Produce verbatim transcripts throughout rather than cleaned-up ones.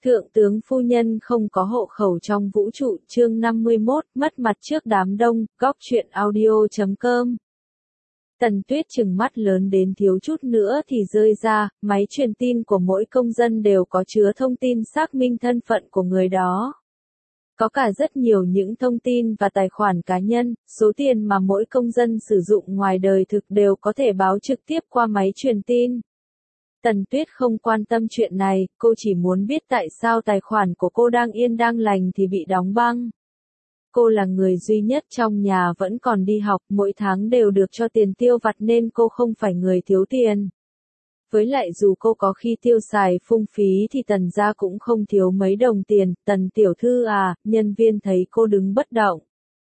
Thượng tướng phu nhân không có hộ khẩu trong vũ trụ, chương năm mươi mốt, mất mặt trước đám đông, góc truyện audio chấm com. Tần Tuyết trừng mắt lớn đến thiếu chút nữa thì rơi ra, máy truyền tin của mỗi công dân đều có chứa thông tin xác minh thân phận của người đó. Có cả rất nhiều những thông tin và tài khoản cá nhân, số tiền mà mỗi công dân sử dụng ngoài đời thực đều có thể báo trực tiếp qua máy truyền tin. Tần Tuyết không quan tâm chuyện này, cô chỉ muốn biết tại sao tài khoản của cô đang yên đang lành thì bị đóng băng. Cô là người duy nhất trong nhà vẫn còn đi học, mỗi tháng đều được cho tiền tiêu vặt nên cô không phải người thiếu tiền. Với lại dù cô có khi tiêu xài phung phí thì Tần gia cũng không thiếu mấy đồng tiền. Tần tiểu thư à, nhân viên thấy cô đứng bất động,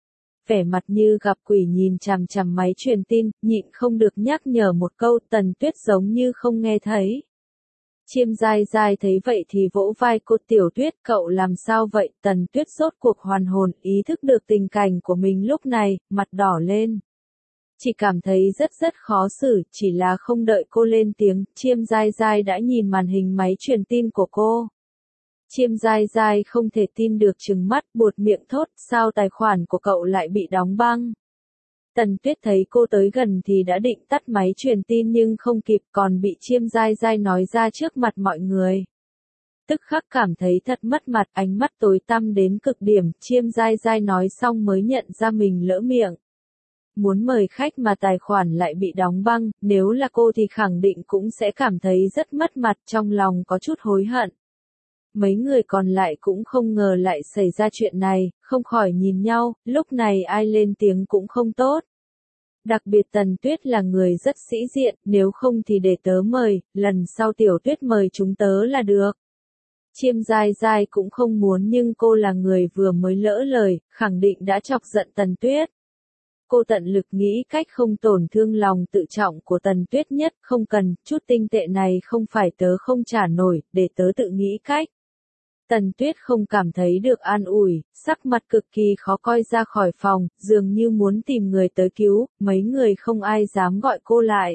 vẻ mặt như gặp quỷ nhìn chằm chằm máy truyền tin, nhịn không được nhắc nhở một câu. Tần Tuyết giống như không nghe thấy. Chiêm Giai Giai thấy vậy thì vỗ vai cô. Tiểu Tuyết, cậu làm sao vậy? Tần Tuyết rốt cuộc hoàn hồn, ý thức được tình cảnh của mình lúc này, mặt đỏ lên. Chỉ cảm thấy rất rất khó xử, chỉ là không đợi cô lên tiếng, Chiêm Giai Giai đã nhìn màn hình máy truyền tin của cô. Chiêm Giai Giai không thể tin được trừng mắt, buột miệng thốt, sao tài khoản của cậu lại bị đóng băng? Tần Tuyết thấy cô tới gần thì đã định tắt máy truyền tin nhưng không kịp, còn bị Chiêm Giai Giai nói ra trước mặt mọi người. Tức khắc cảm thấy thật mất mặt, ánh mắt tối tăm đến cực điểm. Chiêm Giai Giai nói xong mới nhận ra mình lỡ miệng. Muốn mời khách mà tài khoản lại bị đóng băng, nếu là cô thì khẳng định cũng sẽ cảm thấy rất mất mặt, trong lòng có chút hối hận. Mấy người còn lại cũng không ngờ lại xảy ra chuyện này, không khỏi nhìn nhau, lúc này ai lên tiếng cũng không tốt. Đặc biệt Tần Tuyết là người rất sĩ diện, nếu không thì để tớ mời, lần sau Tiểu Tuyết mời chúng tớ là được. Chiêm Giai Giai cũng không muốn nhưng cô là người vừa mới lỡ lời, khẳng định đã chọc giận Tần Tuyết. Cô tận lực nghĩ cách không tổn thương lòng tự trọng của Tần Tuyết nhất, không cần, chút tinh tệ này không phải tớ không trả nổi, để tớ tự nghĩ cách. Tần Tuyết không cảm thấy được an ủi, sắc mặt cực kỳ khó coi ra khỏi phòng, dường như muốn tìm người tới cứu, mấy người không ai dám gọi cô lại.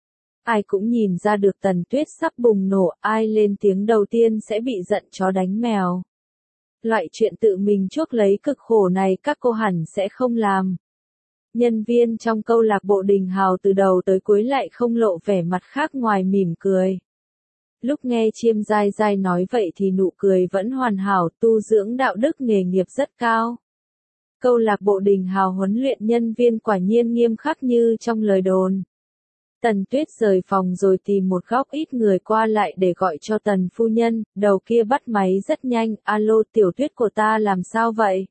Ai cũng nhìn ra được Tần Tuyết sắp bùng nổ, ai lên tiếng đầu tiên sẽ bị giận chó đánh mèo. Loại chuyện tự mình chuốc lấy cực khổ này các cô hẳn sẽ không làm. Nhân viên trong câu lạc bộ Đình Hào từ đầu tới cuối lại không lộ vẻ mặt khác ngoài mỉm cười. Lúc nghe Chiêm Giai Giai nói vậy thì nụ cười vẫn hoàn hảo, tu dưỡng đạo đức nghề nghiệp rất cao. Câu lạc bộ Đình Hào huấn luyện nhân viên quả nhiên nghiêm khắc như trong lời đồn. Tần Tuyết rời phòng rồi tìm một góc ít người qua lại để gọi cho Tần phu nhân, đầu kia bắt máy rất nhanh, alo Tiểu Tuyết của ta làm sao vậy?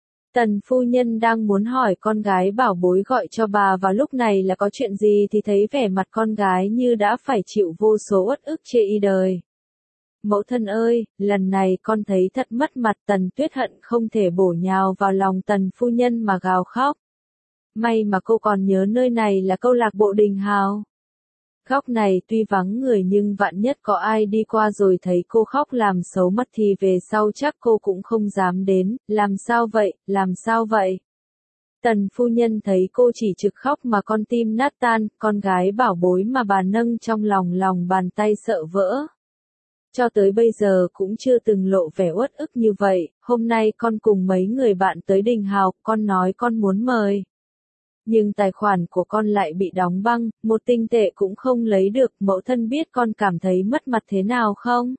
Tần phu nhân đang muốn hỏi con gái bảo bối gọi cho bà vào lúc này là có chuyện gì thì thấy vẻ mặt con gái như đã phải chịu vô số uất ức chê y đời. Mẫu thân ơi, lần này con thấy thật mất mặt. Tần Tuyết hận không thể bổ nhào vào lòng Tần phu nhân mà gào khóc. May mà cô còn nhớ nơi này là câu lạc bộ Đình Hào. Góc này tuy vắng người nhưng vạn nhất có ai đi qua rồi thấy cô khóc làm xấu mắt thì về sau chắc cô cũng không dám đến. Làm sao vậy, làm sao vậy? Tần phu nhân thấy cô chỉ trực khóc mà con tim nát tan, con gái bảo bối mà bà nâng trong lòng lòng bàn tay sợ vỡ. Cho tới bây giờ cũng chưa từng lộ vẻ uất ức như vậy. Hôm nay con cùng mấy người bạn tới Đình Hào, con nói con muốn mời. Nhưng tài khoản của con lại bị đóng băng, một tinh tệ cũng không lấy được. Mẫu thân biết con cảm thấy mất mặt thế nào không?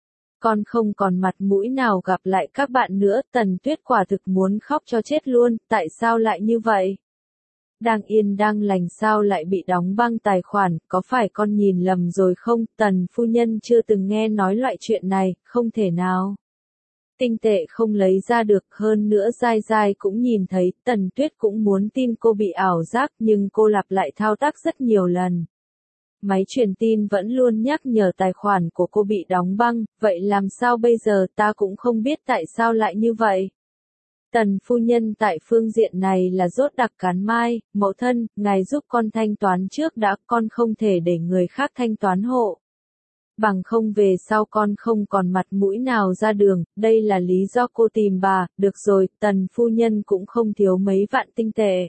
Con không còn mặt mũi nào gặp lại các bạn nữa. Tần Tuyết quả thực muốn khóc cho chết luôn, tại sao lại như vậy? Đang yên đang lành sao lại bị đóng băng tài khoản, có phải con nhìn lầm rồi không? Tần phu nhân chưa từng nghe nói loại chuyện này, không thể nào. Tinh tệ không lấy ra được, hơn nữa Giai Giai cũng nhìn thấy. Tần Tuyết cũng muốn tin cô bị ảo giác nhưng cô lặp lại thao tác rất nhiều lần. Máy truyền tin vẫn luôn nhắc nhở tài khoản của cô bị đóng băng, vậy làm sao bây giờ? Ta cũng không biết tại sao lại như vậy. Tần phu nhân tại phương diện này là rốt đặc cán mai, mẫu thân, ngài giúp con thanh toán trước đã, con không thể để người khác thanh toán hộ. Bằng không về sau con không còn mặt mũi nào ra đường, đây là lý do cô tìm bà. Được rồi, Tần phu nhân cũng không thiếu mấy vạn tinh tệ.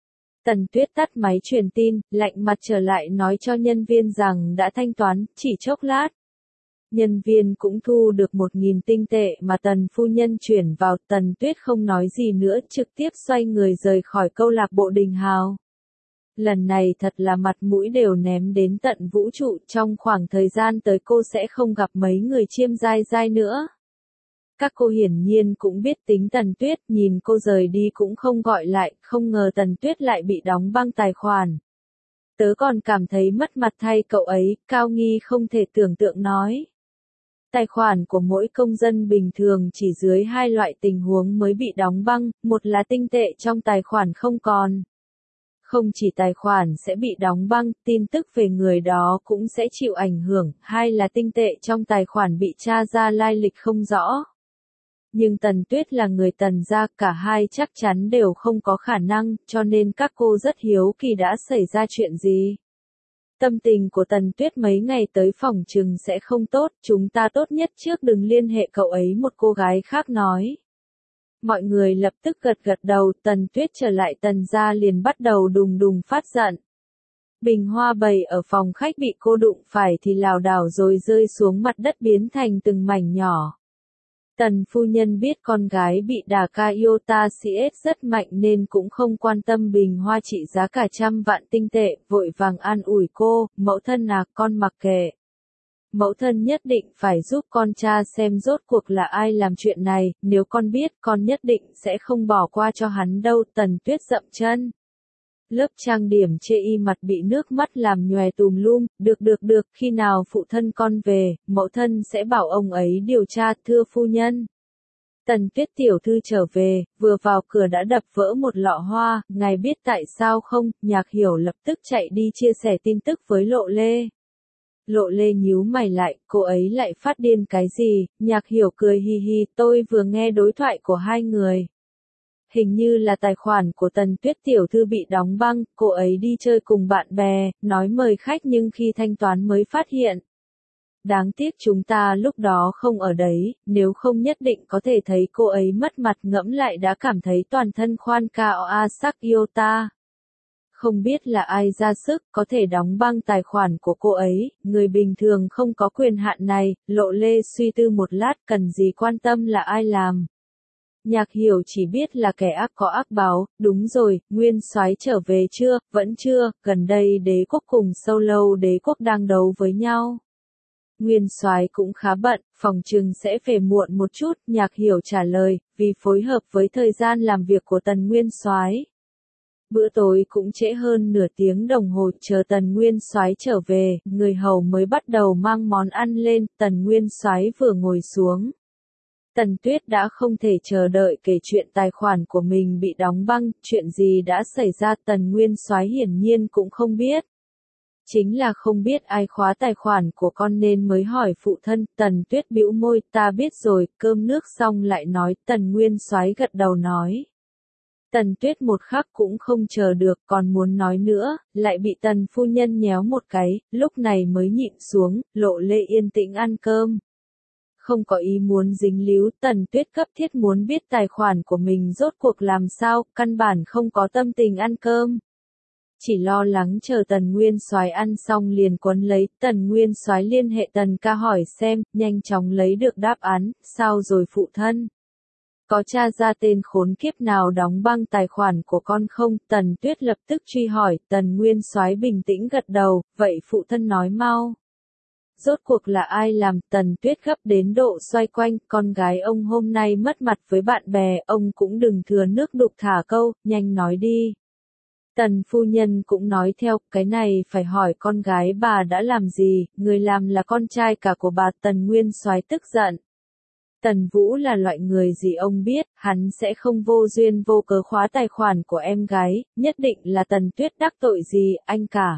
Tần Tuyết tắt máy truyền tin, lạnh mặt trở lại nói cho nhân viên rằng đã thanh toán, chỉ chốc lát. Nhân viên cũng thu được một nghìn tinh tệ mà Tần phu nhân chuyển vào. Tần Tuyết không nói gì nữa, trực tiếp xoay người rời khỏi câu lạc bộ Đình Hào. Lần này thật là mặt mũi đều ném đến tận vũ trụ, trong khoảng thời gian tới cô sẽ không gặp mấy người chiêm giai giai nữa. Các cô hiển nhiên cũng biết tính Tần Tuyết, nhìn cô rời đi cũng không gọi lại, không ngờ Tần Tuyết lại bị đóng băng tài khoản. Tớ còn cảm thấy mất mặt thay cậu ấy, Cao Nghi không thể tưởng tượng nói. Tài khoản của mỗi công dân bình thường chỉ dưới hai loại tình huống mới bị đóng băng, một là tinh tệ trong tài khoản không còn. Không chỉ tài khoản sẽ bị đóng băng, tin tức về người đó cũng sẽ chịu ảnh hưởng, hai là tinh tệ trong tài khoản bị tra ra lai lịch không rõ. Nhưng Tần Tuyết là người Tần gia, cả hai chắc chắn đều không có khả năng, cho nên các cô rất hiếu kỳ đã xảy ra chuyện gì. Tâm tình của Tần Tuyết mấy ngày tới phòng trừng sẽ không tốt, chúng ta tốt nhất trước đừng liên hệ cậu ấy, một cô gái khác nói. Mọi người lập tức gật gật đầu, Tần Tuyết trở lại Tần gia liền bắt đầu đùng đùng phát giận. Bình hoa bày ở phòng khách bị cô đụng phải thì lảo đảo rồi rơi xuống mặt đất biến thành từng mảnh nhỏ. Tần phu nhân biết con gái bị đả ca iota cs rất mạnh nên cũng không quan tâm bình hoa trị giá cả trăm vạn tinh tệ, vội vàng an ủi cô, mẫu thân à, con mặc kệ. Mẫu thân nhất định phải giúp con tra xem rốt cuộc là ai làm chuyện này, nếu con biết con nhất định sẽ không bỏ qua cho hắn đâu. Tần Tuyết dậm chân. Lớp trang điểm chê y mặt bị nước mắt làm nhòe tùm lum, được được được, khi nào phụ thân con về, mẫu thân sẽ bảo ông ấy điều tra, thưa phu nhân. Tần Tuyết tiểu thư trở về, vừa vào cửa đã đập vỡ một lọ hoa, ngài biết tại sao không? Nhạc Hiểu lập tức chạy đi chia sẻ tin tức với Lộ Lê. Lộ Lê nhíu mày lại, cô ấy lại phát điên cái gì? Nhạc Hiểu cười hi hi, tôi vừa nghe đối thoại của hai người. Hình như là tài khoản của Tần Tuyết tiểu thư bị đóng băng, cô ấy đi chơi cùng bạn bè, nói mời khách nhưng khi thanh toán mới phát hiện. Đáng tiếc chúng ta lúc đó không ở đấy, nếu không nhất định có thể thấy cô ấy mất mặt, ngẫm lại đã cảm thấy toàn thân khoan cao a sắc iota. Không biết là ai ra sức có thể đóng băng tài khoản của cô ấy, người bình thường không có quyền hạn này. Lộ Lê suy tư một lát, cần gì quan tâm là ai làm. Nhạc Hiểu chỉ biết là kẻ ác có ác báo. Đúng rồi, Nguyên Soái trở về chưa? Vẫn chưa, gần đây đế quốc cùng Sâu Lâu đế quốc đang đấu với nhau. Nguyên Soái cũng khá bận, phòng trừng sẽ về muộn một chút. Nhạc Hiểu trả lời, vì phối hợp với thời gian làm việc của Tần Nguyên Soái. Bữa tối cũng trễ hơn nửa tiếng đồng hồ, chờ Tần Nguyên Soái trở về, người hầu mới bắt đầu mang món ăn lên. Tần Nguyên Soái vừa ngồi xuống, Tần Tuyết đã không thể chờ đợi kể chuyện tài khoản của mình bị đóng băng, chuyện gì đã xảy ra Tần Nguyên Soái hiển nhiên cũng không biết. Chính là không biết ai khóa tài khoản của con nên mới hỏi phụ thân. Tần Tuyết bĩu môi, ta biết rồi. Cơm nước xong lại nói. Tần Nguyên Soái gật đầu nói. Tần Tuyết một khắc cũng không chờ được, còn muốn nói nữa, lại bị Tần phu nhân nhéo một cái, lúc này mới nhịn xuống. Lộ Lê yên tĩnh ăn cơm. Không có ý muốn dính líu, Tần Tuyết cấp thiết muốn biết tài khoản của mình rốt cuộc làm sao, căn bản không có tâm tình ăn cơm. Chỉ lo lắng chờ Tần Nguyên Soái ăn xong liền quấn lấy. Tần Nguyên Soái liên hệ Tần ca hỏi xem, nhanh chóng lấy được đáp án. Sao rồi phụ thân? Có tra ra tên khốn kiếp nào đóng băng tài khoản của con không? Tần Tuyết lập tức truy hỏi. Tần Nguyên Soái bình tĩnh gật đầu, vậy phụ thân nói mau. Rốt cuộc là ai làm? Tần Tuyết gấp đến độ xoay quanh, con gái ông hôm nay mất mặt với bạn bè, ông cũng đừng thừa nước đục thả câu, nhanh nói đi. Tần phu nhân cũng nói theo, cái này phải hỏi con gái bà đã làm gì, người làm là con trai cả của bà. Tần Nguyên Soái tức giận. Tần Vũ là loại người gì ông biết, hắn sẽ không vô duyên vô cớ khóa tài khoản của em gái, nhất định là Tần Tuyết đắc tội gì, anh cả.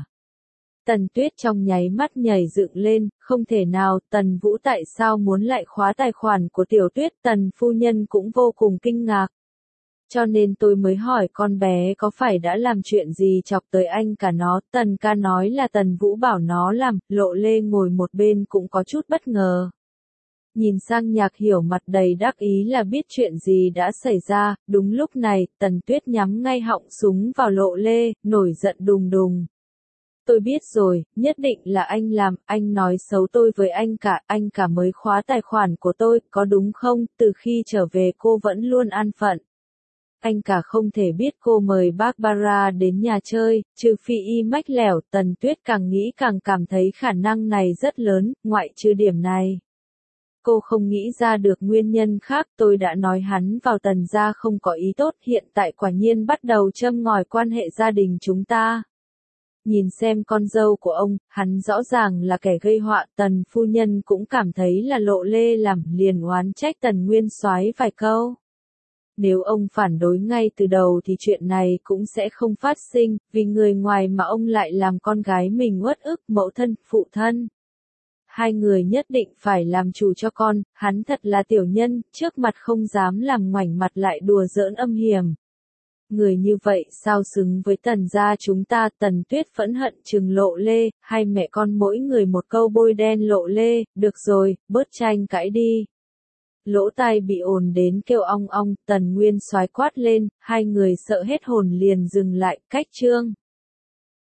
Tần Tuyết trong nháy mắt nhảy dựng lên, không thể nào, Tần Vũ tại sao muốn lại khóa tài khoản của Tiểu Tuyết? Tần phu nhân cũng vô cùng kinh ngạc. Cho nên tôi mới hỏi con bé có phải đã làm chuyện gì chọc tới anh cả nó. Tần ca nói là Tần Vũ bảo nó làm. Lộ Lê ngồi một bên cũng có chút bất ngờ. Nhìn sang Nhạc Hiểu mặt đầy đắc ý là biết chuyện gì đã xảy ra. Đúng lúc này, Tần Tuyết nhắm ngay họng súng vào Lộ Lê, nổi giận đùng đùng. Tôi biết rồi, nhất định là anh làm, anh nói xấu tôi với anh cả, anh cả mới khóa tài khoản của tôi, có đúng không? Từ khi trở về cô vẫn luôn an phận. Anh cả không thể biết cô mời Barbara đến nhà chơi, trừ phi y mách lẻo, Tần Tuyết càng nghĩ càng cảm thấy khả năng này rất lớn, ngoại trừ điểm này. Cô không nghĩ ra được nguyên nhân khác, tôi đã nói hắn vào Tần gia không có ý tốt, hiện tại quả nhiên bắt đầu châm ngòi quan hệ gia đình chúng ta. Nhìn xem con dâu của ông, hắn rõ ràng là kẻ gây họa, Tần phu nhân cũng cảm thấy là Lộ Lê làm, liền oán trách Tần Nguyên Soái vài câu. Nếu ông phản đối ngay từ đầu thì chuyện này cũng sẽ không phát sinh, vì người ngoài mà ông lại làm con gái mình uất ức, mẫu thân, phụ thân. Hai người nhất định phải làm chủ cho con, hắn thật là tiểu nhân, trước mặt không dám làm ngoảnh mặt lại đùa giỡn âm hiểm. Người như vậy sao xứng với Tần gia chúng ta? Tần Tuyết phẫn hận trừng Lộ Lê, hai mẹ con mỗi người một câu bôi đen Lộ Lê, được rồi, bớt tranh cãi đi. Lỗ tai bị ồn đến kêu ong ong, Tần Nguyên Soái quát lên, hai người sợ hết hồn liền dừng lại, cách chương.